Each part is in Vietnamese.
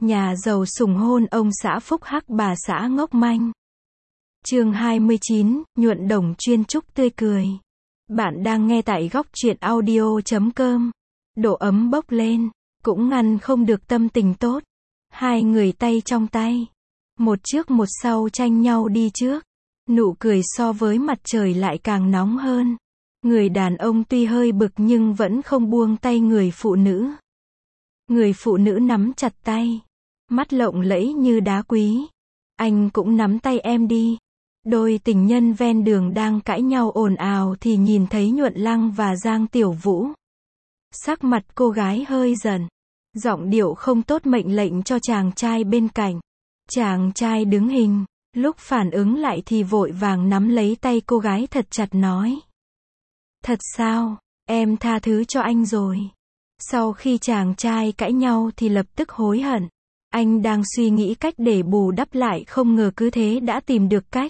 Nhà giàu sủng hôn ông xã phúc hắc bà xã ngốc manh. Chương 29, nhuận đồng chuyên chúc tươi cười. Bạn đang nghe tại góc truyện audio.com. Độ ấm bốc lên, cũng ngăn không được tâm tình tốt. Hai người tay trong tay, một trước một sau tranh nhau đi trước. Nụ cười so với mặt trời lại càng nóng hơn. Người đàn ông tuy hơi bực nhưng vẫn không buông tay người phụ nữ. Người phụ nữ nắm chặt tay, mắt lộng lẫy như đá quý. Anh cũng nắm tay em đi. Đôi tình nhân ven đường đang cãi nhau ồn ào thì nhìn thấy Nhuận Lăng và Giang Tiểu Vũ. Sắc mặt cô gái hơi dần, giọng điệu không tốt mệnh lệnh cho chàng trai bên cạnh. Chàng trai đứng hình, lúc phản ứng lại thì vội vàng nắm lấy tay cô gái thật chặt nói. Thật sao, em tha thứ cho anh rồi. Sau khi chàng trai cãi nhau thì lập tức hối hận. Anh đang suy nghĩ cách để bù đắp lại, không ngờ cứ thế đã tìm được cách.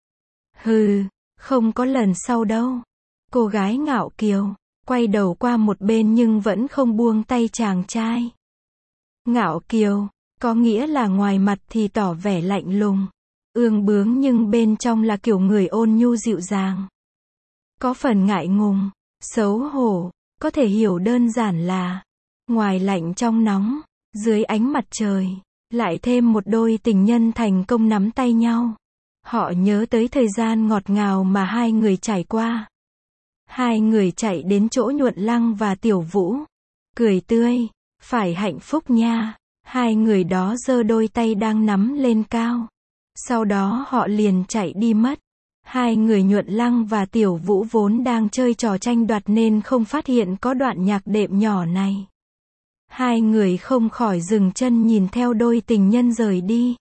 Hừ, không có lần sau đâu. Cô gái ngạo kiều, quay đầu qua một bên nhưng vẫn không buông tay chàng trai. Ngạo kiều, có nghĩa là ngoài mặt thì tỏ vẻ lạnh lùng, ương bướng nhưng bên trong là kiểu người ôn nhu dịu dàng. Có phần ngại ngùng, xấu hổ, có thể hiểu đơn giản là ngoài lạnh trong nóng, dưới ánh mặt trời, lại thêm một đôi tình nhân thành công nắm tay nhau. Họ nhớ tới thời gian ngọt ngào mà hai người trải qua. Hai người chạy đến chỗ Nhuận Lăng và Tiểu Vũ, cười tươi, phải hạnh phúc nha. Hai người đó giơ đôi tay đang nắm lên cao. Sau đó họ liền chạy đi mất. Hai người Nhuận Lăng và Tiểu Vũ vốn đang chơi trò tranh đoạt nên không phát hiện có đoạn nhạc đệm nhỏ này. Hai người không khỏi dừng chân nhìn theo đôi tình nhân rời đi.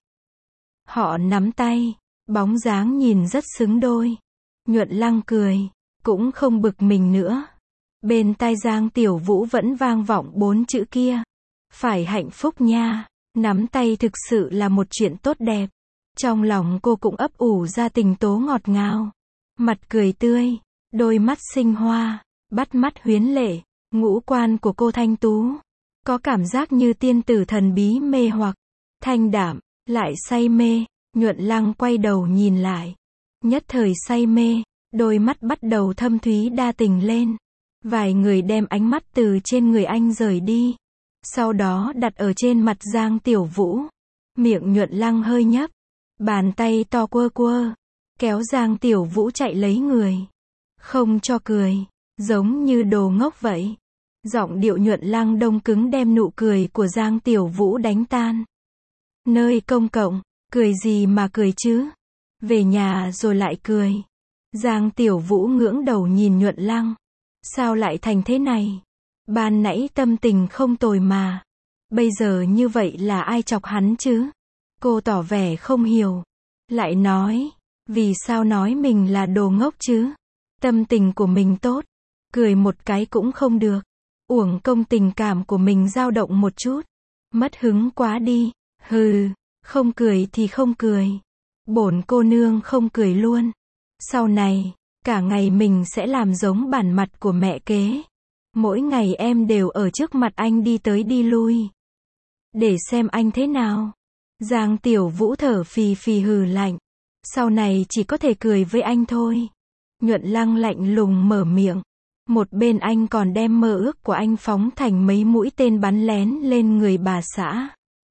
Họ nắm tay, bóng dáng nhìn rất xứng đôi. Nhuận Lăng cười, cũng không bực mình nữa. Bên tai Giang Tiểu Vũ vẫn vang vọng 4 chữ kia. Phải hạnh phúc nha. Nắm tay thực sự là một chuyện tốt đẹp. Trong lòng cô cũng ấp ủ ra tình tố ngọt ngào. Mặt cười tươi, đôi mắt xinh hoa, bắt mắt huyến lệ, ngũ quan của cô thanh tú. Có cảm giác như tiên tử thần bí mê hoặc, thanh đạm, lại say mê. Nhuận Lăng quay đầu nhìn lại. Nhất thời say mê, đôi mắt bắt đầu thâm thúy đa tình lên. Vài người đem ánh mắt từ trên người anh rời đi. Sau đó đặt ở trên mặt Giang Tiểu Vũ. Miệng Nhuận Lăng hơi nhấp. Bàn tay to quơ quơ. Kéo Giang Tiểu Vũ chạy lấy người. Không cho cười. Giống như đồ ngốc vậy. Giọng điệu Nhuận Lăng đông cứng đem nụ cười của Giang Tiểu Vũ đánh tan. Nơi công cộng, cười gì mà cười chứ? Về nhà rồi lại cười. Giang Tiểu Vũ ngưỡng đầu nhìn Nhuận Lăng. Sao lại thành thế này? Ban nãy tâm tình không tồi mà. Bây giờ như vậy là ai chọc hắn chứ? Cô tỏ vẻ không hiểu. Lại nói, vì sao nói mình là đồ ngốc chứ? Tâm tình của mình tốt. Cười một cái cũng không được. Uổng công tình cảm của mình dao động một chút. Mất hứng quá đi. Hừ, không cười thì không cười. Bổn cô nương không cười luôn. Sau này, cả ngày mình sẽ làm giống bản mặt của mẹ kế. Mỗi ngày em đều ở trước mặt anh đi tới đi lui. Để xem anh thế nào. Giang Tiểu Vũ thở phì phì hừ lạnh. Sau này chỉ có thể cười với anh thôi. Nhuận Lăng lạnh lùng mở miệng. Một bên anh còn đem mơ ước của anh phóng thành mấy mũi tên bắn lén lên người bà xã.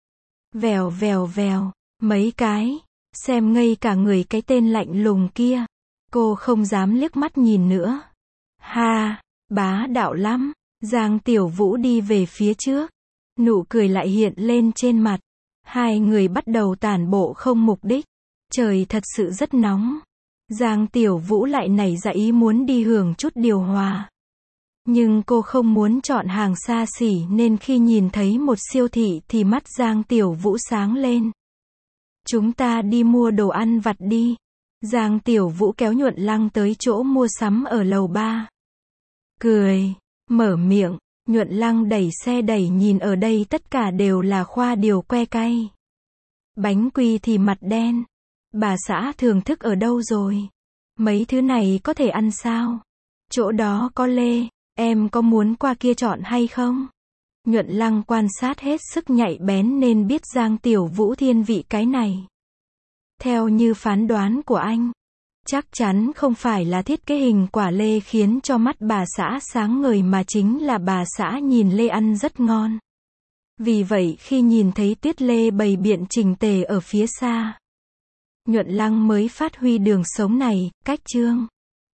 Vèo vèo vèo, mấy cái. Xem ngây cả người cái tên lạnh lùng kia. Cô không dám liếc mắt nhìn nữa. Ha, bá đạo lắm. Giang Tiểu Vũ đi về phía trước. Nụ cười lại hiện lên trên mặt. Hai người bắt đầu tản bộ không mục đích. Trời thật sự rất nóng. Giang Tiểu Vũ lại nảy ra ý muốn đi hưởng chút điều hòa. Nhưng cô không muốn chọn hàng xa xỉ nên khi nhìn thấy một siêu thị thì mắt Giang Tiểu Vũ sáng lên. Chúng ta đi mua đồ ăn vặt đi. Giang Tiểu Vũ kéo Nhuận Lăng tới chỗ mua sắm ở lầu 3. Cười, mở miệng. Nhuận Lăng đẩy xe đẩy nhìn ở đây tất cả đều là khoa điều que cay. Bánh quy thì mặt đen. Bà xã thưởng thức ở đâu rồi? Mấy thứ này có thể ăn sao? Chỗ đó có lê, em có muốn qua kia chọn hay không? Nhuận Lăng quan sát hết sức nhạy bén nên biết Giang Tiểu Vũ thiên vị cái này. Theo như phán đoán của anh, chắc chắn không phải là thiết kế hình quả lê khiến cho mắt bà xã sáng ngời mà chính là bà xã nhìn lê ăn rất ngon. Vì vậy khi nhìn thấy tuyết lê bày biện chỉnh tề ở phía xa, Nhuận Lăng mới phát huy đường sống này, cách trương.